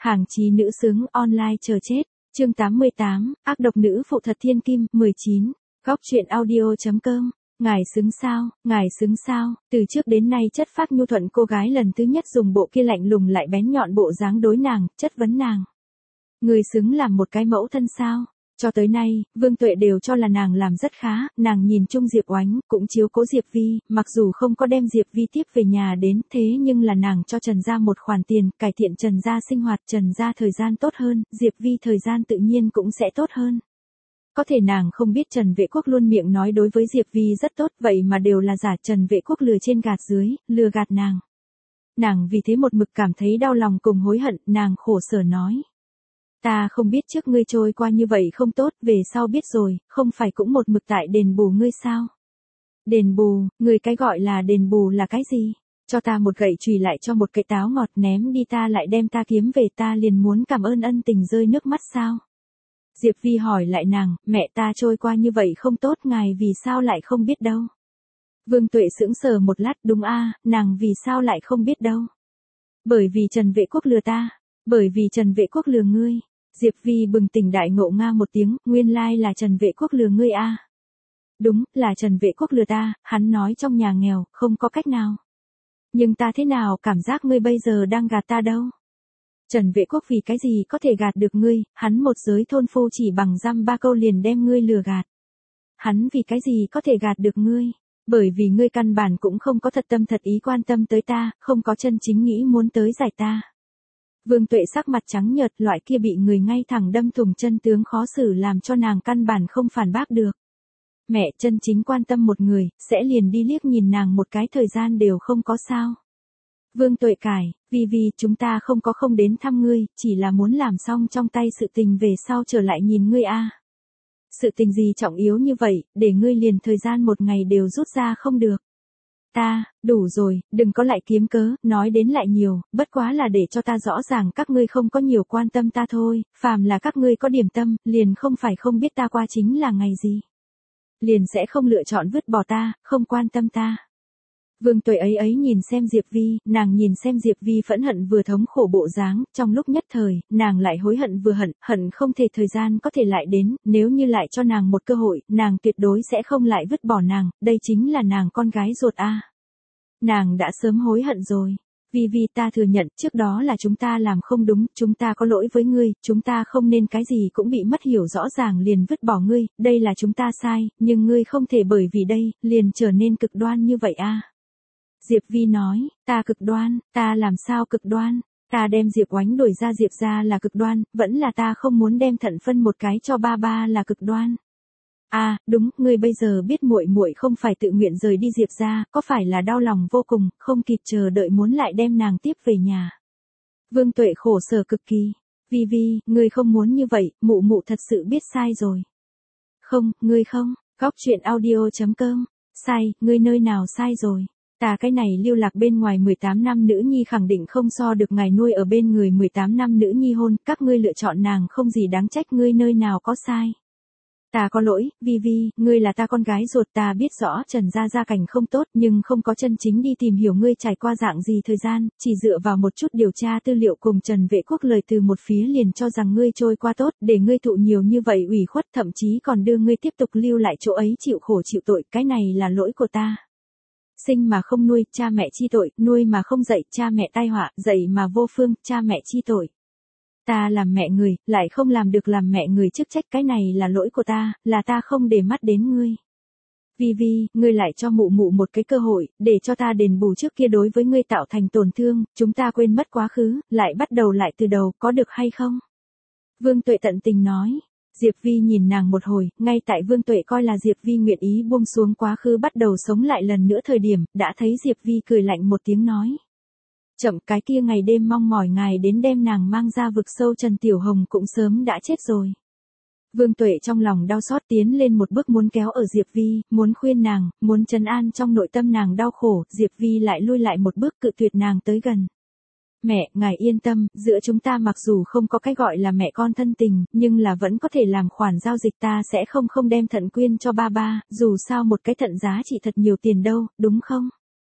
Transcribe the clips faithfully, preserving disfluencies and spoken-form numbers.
Hàng chí nữ xứng online chờ chết. Chương tám mươi tám, ác độc nữ phụ thật thiên kim. mười chín. Góc truyện audio.com. Ngài xứng sao, ngài xứng sao, từ trước đến nay chất phác nhu thuận cô gái lần thứ nhất dùng bộ kia lạnh lùng lại bén nhọn bộ dáng đối nàng, chất vấn nàng. Người xứng làm một cái mẫu thân sao? Cho tới nay, Vương Tuệ đều cho là nàng làm rất khá, nàng nhìn chung Diệp Oánh, cũng chiếu cố Diệp Vi, mặc dù không có đem Diệp Vi tiếp về nhà đến, thế nhưng là nàng cho Trần gia một khoản tiền, cải thiện Trần gia sinh hoạt, Trần gia thời gian tốt hơn, Diệp Vi thời gian tự nhiên cũng sẽ tốt hơn. Có thể nàng không biết Trần Vệ Quốc luôn miệng nói đối với Diệp Vi rất tốt, vậy mà đều là giả, Trần Vệ Quốc lừa trên gạt dưới, lừa gạt nàng. Nàng vì thế một mực cảm thấy đau lòng cùng hối hận, nàng khổ sở nói. Ta không biết trước ngươi trôi qua như vậy không tốt, về sau biết rồi, không phải cũng một mực tại đền bù ngươi sao? Đền bù, người cái gọi là đền bù là cái gì? Cho ta một gậy chùy lại cho một cái táo ngọt ném đi ta lại đem ta kiếm về ta liền muốn cảm ơn ân tình rơi nước mắt sao? Diệp Vi hỏi lại nàng, mẹ ta trôi qua như vậy không tốt ngài vì sao lại không biết đâu? Vương Tuệ sững sờ một lát, đúng a, nàng vì sao lại không biết đâu? Bởi vì Trần Vệ Quốc lừa ta, bởi vì Trần Vệ Quốc lừa ngươi. Diệp Vi bừng tỉnh đại ngộ nga một tiếng, nguyên lai là Trần Vệ Quốc lừa ngươi a. Đúng, là Trần Vệ Quốc lừa ta, hắn nói trong nhà nghèo, không có cách nào. Nhưng ta thế nào cảm giác ngươi bây giờ đang gạt ta đâu? Trần Vệ Quốc vì cái gì có thể gạt được ngươi, hắn một giới thôn phu chỉ bằng dăm ba câu liền đem ngươi lừa gạt. Hắn vì cái gì có thể gạt được ngươi? Bởi vì ngươi căn bản cũng không có thật tâm thật ý quan tâm tới ta, không có chân chính nghĩ muốn tới giải ta. Vương Tuệ sắc mặt trắng nhợt, loại kia bị người ngay thẳng đâm thủng chân tướng khó xử làm cho nàng căn bản không phản bác được. Mẹ chân chính quan tâm một người, sẽ liền đi liếc nhìn nàng một cái thời gian đều không có sao. Vương Tuệ cải, vì vì chúng ta không có không đến thăm ngươi, chỉ là muốn làm xong trong tay sự tình về sau trở lại nhìn ngươi a. Sự tình gì trọng yếu như vậy, để ngươi liền thời gian một ngày đều rút ra không được. Ta, đủ rồi, đừng có lại kiếm cớ, nói đến lại nhiều, bất quá là để cho ta rõ ràng các ngươi không có nhiều quan tâm ta thôi, phàm là các ngươi có điểm tâm, liền không phải không biết ta qua chính là ngày gì. Liền sẽ không lựa chọn vứt bỏ ta, không quan tâm ta. Vương Tuệ ấy ấy nhìn xem Diệp Vi, nàng nhìn xem Diệp Vi phẫn hận vừa thống khổ bộ dáng, trong lúc nhất thời, nàng lại hối hận vừa hận, hận không thể thời gian có thể lại đến, nếu như lại cho nàng một cơ hội, nàng tuyệt đối sẽ không lại vứt bỏ nàng, đây chính là nàng con gái ruột a. Nàng đã sớm hối hận rồi. Vi Vi ta thừa nhận, trước đó là chúng ta làm không đúng, chúng ta có lỗi với ngươi, chúng ta không nên cái gì cũng bị mất hiểu rõ ràng liền vứt bỏ ngươi, đây là chúng ta sai, nhưng ngươi không thể bởi vì đây, liền trở nên cực đoan như vậy a. Diệp Vi nói, ta cực đoan, ta làm sao cực đoan, ta đem Diệp Oánh đuổi ra Diệp ra là cực đoan, vẫn là ta không muốn đem Thận phân một cái cho ba ba là cực đoan. À, đúng, ngươi bây giờ biết muội muội không phải tự nguyện rời đi Diệp ra, có phải là đau lòng vô cùng, không kịp chờ đợi muốn lại đem nàng tiếp về nhà. Vương Tuệ khổ sở cực kỳ, Vi Vi, ngươi không muốn như vậy, mụ mụ thật sự biết sai rồi. Không, ngươi không, góc truyện audio.com, sai, ngươi nơi nào sai rồi. Ta cái này lưu lạc bên ngoài mười tám năm nữ nhi khẳng định không so được ngài nuôi ở bên người mười tám năm nữ nhi hôn, các ngươi lựa chọn nàng không gì đáng trách ngươi nơi nào có sai. Ta có lỗi, Vi Vi, ngươi là ta con gái ruột ta biết rõ Trần gia gia cảnh không tốt nhưng không có chân chính đi tìm hiểu ngươi trải qua dạng gì thời gian, chỉ dựa vào một chút điều tra tư liệu cùng Trần Vệ Quốc lời từ một phía liền cho rằng ngươi trôi qua tốt, để ngươi thụ nhiều như vậy ủy khuất thậm chí còn đưa ngươi tiếp tục lưu lại chỗ ấy chịu khổ chịu tội, cái này là lỗi của ta. Sinh mà không nuôi, cha mẹ chi tội, nuôi mà không dạy, cha mẹ tai họa, dạy mà vô phương, cha mẹ chi tội. Ta làm mẹ người, lại không làm được làm mẹ người chức trách, cái này là lỗi của ta, là ta không để mắt đến ngươi. Vi Vi, ngươi lại cho mụ mụ một cái cơ hội, để cho ta đền bù trước kia đối với ngươi tạo thành tổn thương, chúng ta quên mất quá khứ, lại bắt đầu lại từ đầu, có được hay không? Vương Tuệ tận tình nói. Diệp Vi nhìn nàng một hồi, ngay tại Vương Tuệ coi là Diệp Vi nguyện ý buông xuống quá khứ bắt đầu sống lại lần nữa thời điểm, đã thấy Diệp Vi cười lạnh một tiếng nói. Chậm, cái kia ngày đêm mong mỏi ngài đến đem nàng mang ra vực sâu Trần Tiểu Hồng cũng sớm đã chết rồi. Vương Tuệ trong lòng đau xót tiến lên một bước muốn kéo ở Diệp Vi, muốn khuyên nàng, muốn trấn an trong nội tâm nàng đau khổ, Diệp Vi lại lui lại một bước cự tuyệt nàng tới gần. Mẹ, ngài yên tâm, giữa chúng ta mặc dù không có cái gọi là mẹ con thân tình, nhưng là vẫn có thể làm khoản giao dịch, ta sẽ không không đem thận quyên cho ba ba, dù sao một cái thận giá trị thật nhiều tiền đâu, đúng không?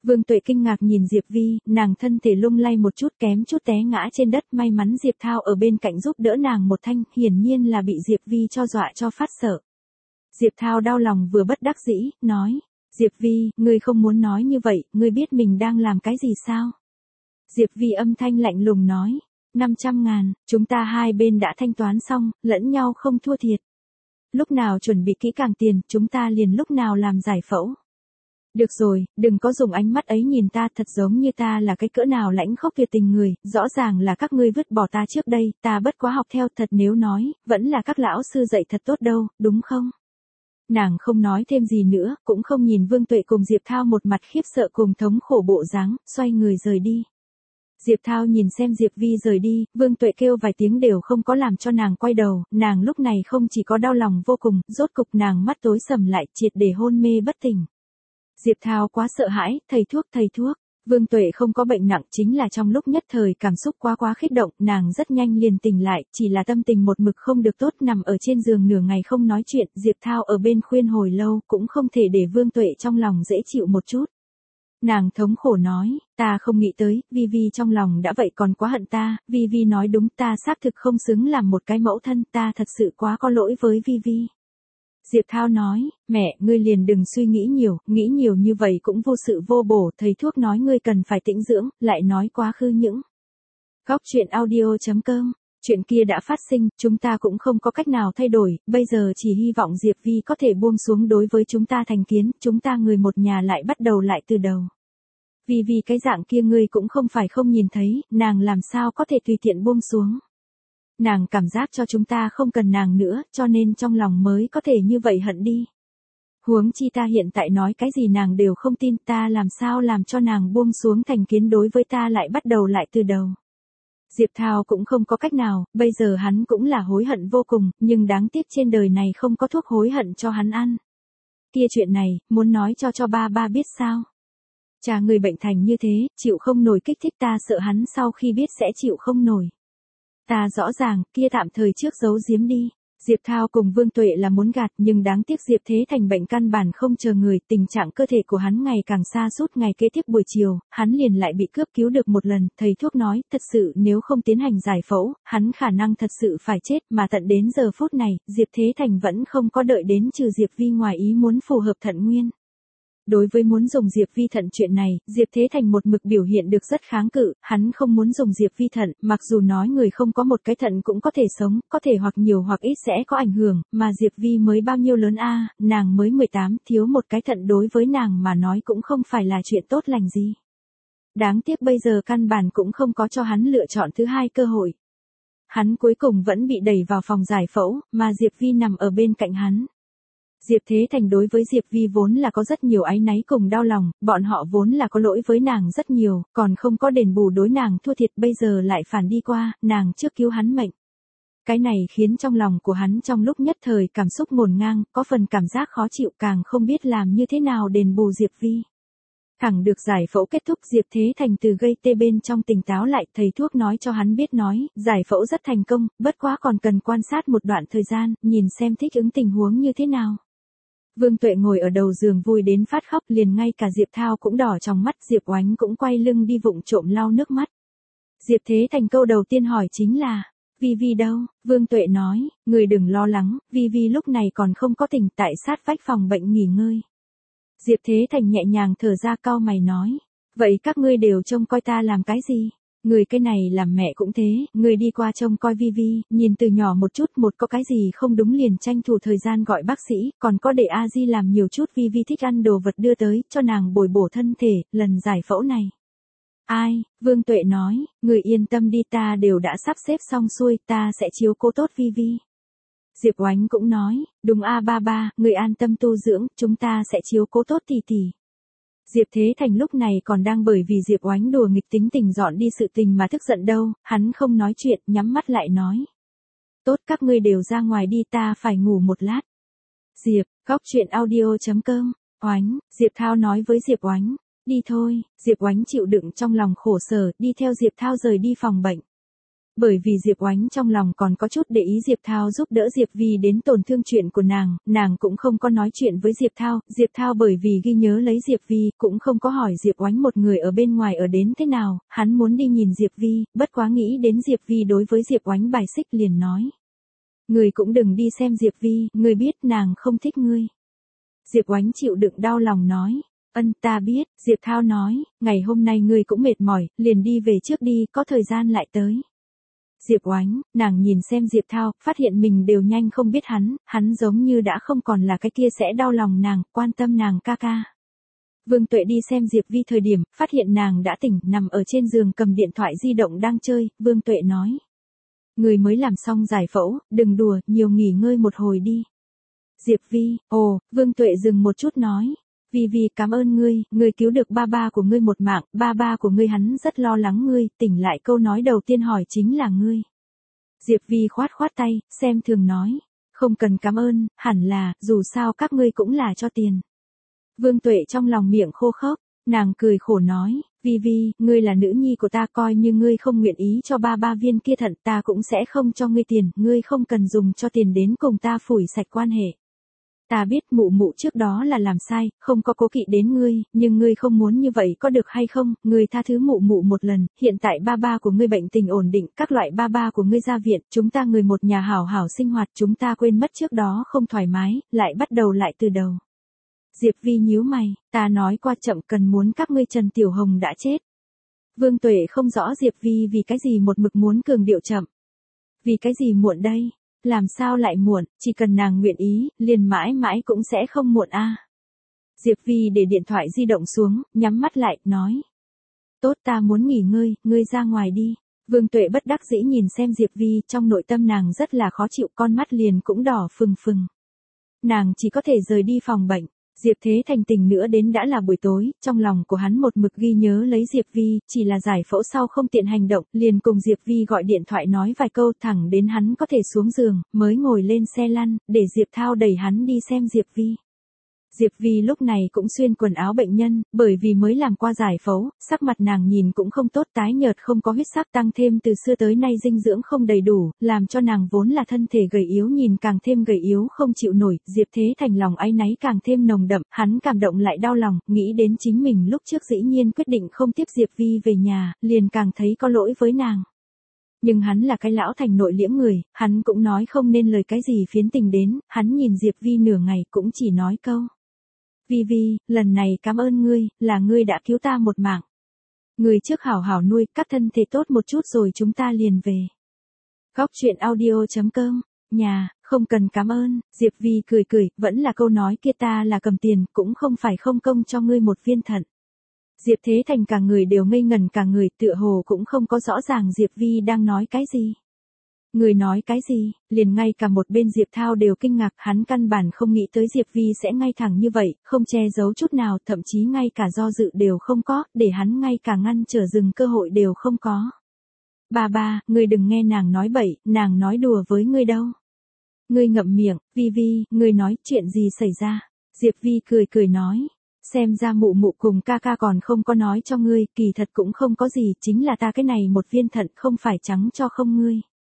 Vương Tuệ kinh ngạc nhìn Diệp Vi, nàng thân thể lung lay một chút kém chút té ngã trên đất, may mắn Diệp Thao ở bên cạnh giúp đỡ nàng một thanh, hiển nhiên là bị Diệp Vi cho dọa cho phát sợ. Diệp Thao đau lòng vừa bất đắc dĩ, nói, Diệp Vi, ngươi không muốn nói như vậy, ngươi biết mình đang làm cái gì sao? Diệp Vi âm thanh lạnh lùng nói, năm trăm ngàn, chúng ta hai bên đã thanh toán xong, lẫn nhau không thua thiệt. Lúc nào chuẩn bị kỹ càng tiền, chúng ta liền lúc nào làm giải phẫu. Được rồi, đừng có dùng ánh mắt ấy nhìn ta, thật giống như ta là cái cỡ nào lãnh khốc tuyệt tình người, rõ ràng là các ngươi vứt bỏ ta trước đây, ta bất quá học theo, thật nếu nói, vẫn là các lão sư dạy thật tốt đâu, đúng không? Nàng không nói thêm gì nữa, cũng không nhìn Vương Tuệ cùng Diệp Thao một mặt khiếp sợ cùng thống khổ bộ dáng, xoay người rời đi. Diệp Thao nhìn xem Diệp Vi rời đi, Vương Tuệ kêu vài tiếng đều không có làm cho nàng quay đầu, nàng lúc này không chỉ có đau lòng vô cùng, rốt cục nàng mắt tối sầm lại, triệt để hôn mê bất tỉnh. Diệp Thao quá sợ hãi, thầy thuốc thầy thuốc. Vương Tuệ không có bệnh nặng, chính là trong lúc nhất thời cảm xúc quá quá kích động, nàng rất nhanh liền tỉnh lại, chỉ là tâm tình một mực không được tốt, nằm ở trên giường nửa ngày không nói chuyện, Diệp Thao ở bên khuyên hồi lâu, cũng không thể để Vương Tuệ trong lòng dễ chịu một chút. Nàng thống khổ nói, ta không nghĩ tới, Vi Vi trong lòng đã vậy còn quá hận ta, Vi Vi nói đúng, ta xác thực không xứng làm một cái mẫu thân, ta thật sự quá có lỗi với Vi Vi. Diệp Thao nói, mẹ, ngươi liền đừng suy nghĩ nhiều, nghĩ nhiều như vậy cũng vô sự vô bổ, thầy thuốc nói ngươi cần phải tĩnh dưỡng, lại nói quá khứ những. Góc truyện audio chấm com, chuyện kia đã phát sinh, chúng ta cũng không có cách nào thay đổi, bây giờ chỉ hy vọng Diệp Vi có thể buông xuống đối với chúng ta thành kiến, chúng ta người một nhà lại bắt đầu lại từ đầu. Vì vì cái dạng kia ngươi cũng không phải không nhìn thấy, nàng làm sao có thể tùy tiện buông xuống. Nàng cảm giác cho chúng ta không cần nàng nữa, cho nên trong lòng mới có thể như vậy hận đi. Huống chi ta hiện tại nói cái gì nàng đều không tin, ta làm sao làm cho nàng buông xuống thành kiến đối với ta lại bắt đầu lại từ đầu. Diệp Thao cũng không có cách nào, bây giờ hắn cũng là hối hận vô cùng, nhưng đáng tiếc trên đời này không có thuốc hối hận cho hắn ăn. Kia chuyện này, muốn nói cho cho ba ba biết sao? Cha người bệnh thành như thế, chịu không nổi kích thích, ta sợ hắn sau khi biết sẽ chịu không nổi. Ta rõ ràng, kia tạm thời trước giấu giếm đi. Diệp Thao cùng Vương Tuệ là muốn gạt, nhưng đáng tiếc Diệp Thế Thành bệnh căn bản không chờ người, tình trạng cơ thể của hắn ngày càng sa sút, ngày kế tiếp buổi chiều, hắn liền lại bị cướp cứu được một lần, thầy thuốc nói, thật sự nếu không tiến hành giải phẫu, hắn khả năng thật sự phải chết, mà tận đến giờ phút này, Diệp Thế Thành vẫn không có đợi đến trừ Diệp Vi ngoài ý muốn phù hợp thận nguyên. Đối với muốn dùng Diệp Vi thận chuyện này, Diệp Thế Thành một mực biểu hiện được rất kháng cự, hắn không muốn dùng Diệp Vi thận, mặc dù nói người không có một cái thận cũng có thể sống, có thể hoặc nhiều hoặc ít sẽ có ảnh hưởng, mà Diệp Vi mới bao nhiêu lớn a, nàng mới mười tám, thiếu một cái thận đối với nàng mà nói cũng không phải là chuyện tốt lành gì. Đáng tiếc bây giờ căn bản cũng không có cho hắn lựa chọn thứ hai cơ hội. Hắn cuối cùng vẫn bị đẩy vào phòng giải phẫu, mà Diệp Vi nằm ở bên cạnh hắn. Diệp Thế Thành đối với Diệp Vi vốn là có rất nhiều áy náy cùng đau lòng, bọn họ vốn là có lỗi với nàng rất nhiều, còn không có đền bù đối nàng thua thiệt, bây giờ lại phản đi qua, nàng trước cứu hắn mệnh. Cái này khiến trong lòng của hắn trong lúc nhất thời cảm xúc ngổn ngang, có phần cảm giác khó chịu, càng không biết làm như thế nào đền bù Diệp Vi. Thẳng được giải phẫu kết thúc, Diệp Thế Thành từ gây tê bên trong tỉnh táo lại, thầy thuốc nói cho hắn biết nói, giải phẫu rất thành công, bất quá còn cần quan sát một đoạn thời gian, nhìn xem thích ứng tình huống như thế nào. Vương Tuệ ngồi ở đầu giường vui đến phát khóc, liền ngay cả Diệp Thao cũng đỏ trong mắt, Diệp Oánh cũng quay lưng đi vụng trộm lau nước mắt. Diệp Thế Thành câu đầu tiên hỏi chính là, Vi Vi đâu? Vương Tuệ nói, người đừng lo lắng, Vi Vi lúc này còn không có tỉnh, tại sát vách phòng bệnh nghỉ ngơi. Diệp Thế Thành nhẹ nhàng thở ra, cau mày nói, vậy các ngươi đều trông coi ta làm cái gì? Người cái này làm mẹ cũng thế, người đi qua trông coi Vi Vi, nhìn từ nhỏ một chút, một có cái gì không đúng liền tranh thủ thời gian gọi bác sĩ, còn có để A Di làm nhiều chút, Vi Vi thích ăn đồ vật đưa tới, cho nàng bồi bổ thân thể, lần giải phẫu này. Ai? Vương Tuệ nói, người yên tâm đi, ta đều đã sắp xếp xong xuôi, ta sẽ chiếu cố tốt Vi Vi. Diệp Oánh cũng nói, đúng a ba ba, người an tâm tu dưỡng, chúng ta sẽ chiếu cố tốt tỷ tỷ. Diệp Thế Thành lúc này còn đang bởi vì Diệp Oánh đùa nghịch tính tình dọn đi sự tình mà tức giận đâu, hắn không nói chuyện, nhắm mắt lại nói. Tốt, các ngươi đều ra ngoài đi, ta phải ngủ một lát. Diệp, góc truyện audio chấm com, Oánh, Diệp Thao nói với Diệp Oánh, đi thôi, Diệp Oánh chịu đựng trong lòng khổ sở, đi theo Diệp Thao rời đi phòng bệnh. Bởi vì Diệp Oánh trong lòng còn có chút để ý Diệp Thao giúp đỡ Diệp Vi đến tổn thương chuyện của nàng, nàng cũng không có nói chuyện với Diệp Thao, Diệp Thao bởi vì ghi nhớ lấy Diệp Vi, cũng không có hỏi Diệp Oánh một người ở bên ngoài ở đến thế nào, hắn muốn đi nhìn Diệp Vi, bất quá nghĩ đến Diệp Vi đối với Diệp Oánh bài xích liền nói. Người cũng đừng đi xem Diệp Vi, người biết nàng không thích ngươi. Diệp Oánh chịu đựng đau lòng nói. Ân ta biết, Diệp Thao nói, ngày hôm nay ngươi cũng mệt mỏi, liền đi về trước đi, có thời gian lại tới. Diệp Oánh, nàng nhìn xem Diệp Thao, phát hiện mình đều nhanh không biết hắn, hắn giống như đã không còn là cái kia sẽ đau lòng nàng, quan tâm nàng ca ca. Vương Tuệ đi xem Diệp Vi thời điểm, phát hiện nàng đã tỉnh, nằm ở trên giường cầm điện thoại di động đang chơi, Vương Tuệ nói. Người mới làm xong giải phẫu, đừng đùa, nhiều nghỉ ngơi một hồi đi. Diệp Vi, ồ, Vương Tuệ dừng một chút nói. Vi Vi cảm ơn ngươi, ngươi cứu được ba ba của ngươi một mạng, ba ba của ngươi hắn rất lo lắng ngươi, tỉnh lại câu nói đầu tiên hỏi chính là ngươi. Diệp Vi khoát khoát tay, xem thường nói, không cần cảm ơn, hẳn là, dù sao các ngươi cũng là cho tiền. Vương Tuệ trong lòng miệng khô khốc, nàng cười khổ nói, Vi Vi, ngươi là nữ nhi của ta coi như ngươi không nguyện ý cho ba ba viên kia thận ta cũng sẽ không cho ngươi tiền, ngươi không cần dùng cho tiền đến cùng ta phủi sạch quan hệ. Ta biết mụ mụ trước đó là làm sai, không có cố kỵ đến ngươi, nhưng ngươi không muốn như vậy có được hay không, ngươi tha thứ mụ mụ một lần, hiện tại ba ba của ngươi bệnh tình ổn định, các loại ba ba của ngươi ra viện, chúng ta người một nhà hảo hảo sinh hoạt, chúng ta quên mất trước đó không thoải mái, lại bắt đầu lại từ đầu. Diệp Vi nhíu mày, ta nói qua chậm cần muốn các ngươi Trần Tiểu Hồng đã chết. Vương Tuệ không rõ Diệp Vi vì cái gì một mực muốn cường điệu chậm. Vì cái gì muộn đây? Làm sao lại muộn, chỉ cần nàng nguyện ý, liền mãi mãi cũng sẽ không muộn a. À. Diệp Vi để điện thoại di động xuống, nhắm mắt lại, nói. Tốt ta muốn nghỉ ngơi, ngươi ra ngoài đi. Vương Tuệ bất đắc dĩ nhìn xem Diệp Vi, trong nội tâm nàng rất là khó chịu, con mắt liền cũng đỏ phừng phừng. Nàng chỉ có thể rời đi phòng bệnh. Diệp Thế Thành tỉnh nữa đến đã là buổi tối, trong lòng của hắn một mực ghi nhớ lấy Diệp Vi, chỉ là giải phẫu sau không tiện hành động, liền cùng Diệp Vi gọi điện thoại nói vài câu thẳng đến hắn có thể xuống giường, mới ngồi lên xe lăn, để Diệp Thao đẩy hắn đi xem Diệp Vi. Diệp Vi lúc này cũng xuyên quần áo bệnh nhân, bởi vì mới làm qua giải phẫu, sắc mặt nàng nhìn cũng không tốt, tái nhợt không có huyết sắc, tăng thêm từ xưa tới nay dinh dưỡng không đầy đủ, làm cho nàng vốn là thân thể gầy yếu nhìn càng thêm gầy yếu không chịu nổi, Diệp Thế Thành lòng áy náy càng thêm nồng đậm, hắn cảm động lại đau lòng, nghĩ đến chính mình lúc trước dĩ nhiên quyết định không tiếp Diệp Vi về nhà, liền càng thấy có lỗi với nàng. Nhưng hắn là cái lão thành nội liễm người, hắn cũng nói không nên lời cái gì phiến tình đến, hắn nhìn Diệp Vi nửa ngày cũng chỉ nói câu. Vi Vi, lần này cảm ơn ngươi, là ngươi đã cứu ta một mạng. Ngươi trước hảo hảo nuôi, các thân thể tốt một chút rồi chúng ta liền về. Góc truyện audio chấm com, nhà, không cần cảm ơn, Diệp Vi cười cười, vẫn là câu nói kia ta là cầm tiền, cũng không phải không công cho ngươi một viên thận. Diệp Thế Thành cả người đều ngây ngẩn cả người, tựa hồ cũng không có rõ ràng Diệp Vi đang nói cái gì. Người nói cái gì, liền ngay cả một bên Diệp Thao đều kinh ngạc, hắn căn bản không nghĩ tới Diệp Vi sẽ ngay thẳng như vậy, không che giấu chút nào, thậm chí ngay cả do dự đều không có, để hắn ngay cả ngăn trở dừng cơ hội đều không có. Ba ba, ngươi đừng nghe nàng nói bậy, nàng nói đùa với ngươi đâu. Ngươi ngậm miệng, Vi Vi, ngươi nói chuyện gì xảy ra? Diệp Vi cười cười nói. Xem ra mụ mụ cùng ca ca còn không có nói cho ngươi, kỳ thật cũng không có gì, chính là ta cái này một viên thận không phải trắng cho không ngươi.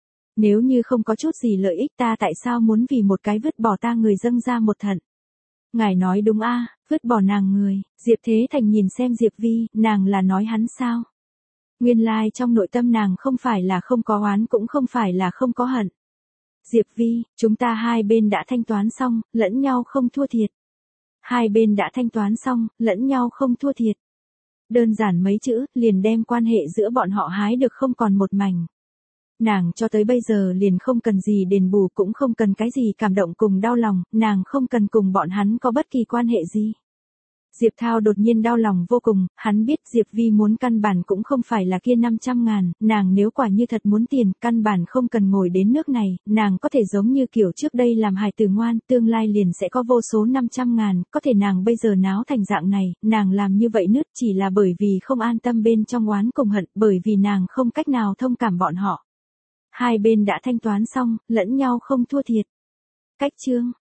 Nếu như không có chút gì lợi ích ta tại sao muốn vì một cái vứt bỏ ta người dâng ra một thận. Ngài nói đúng a, vứt bỏ nàng người, Diệp Thế Thành nhìn xem Diệp Vi, nàng là nói hắn sao? Nguyên lai like trong nội tâm nàng không phải là không có oán cũng không phải là không có hận. Diệp Vi, chúng ta hai bên đã thanh toán xong, lẫn nhau không thua thiệt. Hai bên đã thanh toán xong, lẫn nhau không thua thiệt. Đơn giản mấy chữ, liền đem quan hệ giữa bọn họ hái được không còn một mảnh. Nàng cho tới bây giờ liền không cần gì đền bù cũng không cần cái gì cảm động cùng đau lòng, nàng không cần cùng bọn hắn có bất kỳ quan hệ gì. Diệp Thao đột nhiên đau lòng vô cùng, hắn biết Diệp Vi muốn căn bản cũng không phải là kia năm trăm ngàn, nàng nếu quả như thật muốn tiền, căn bản không cần ngồi đến nước này, nàng có thể giống như kiểu trước đây làm hài tử ngoan, tương lai liền sẽ có vô số năm trăm ngàn, có thể nàng bây giờ náo thành dạng này, nàng làm như vậy nứt chỉ là bởi vì không an tâm bên trong oán cùng hận, bởi vì nàng không cách nào thông cảm bọn họ. Hai bên đã thanh toán xong, lẫn nhau không thua thiệt. Cách chương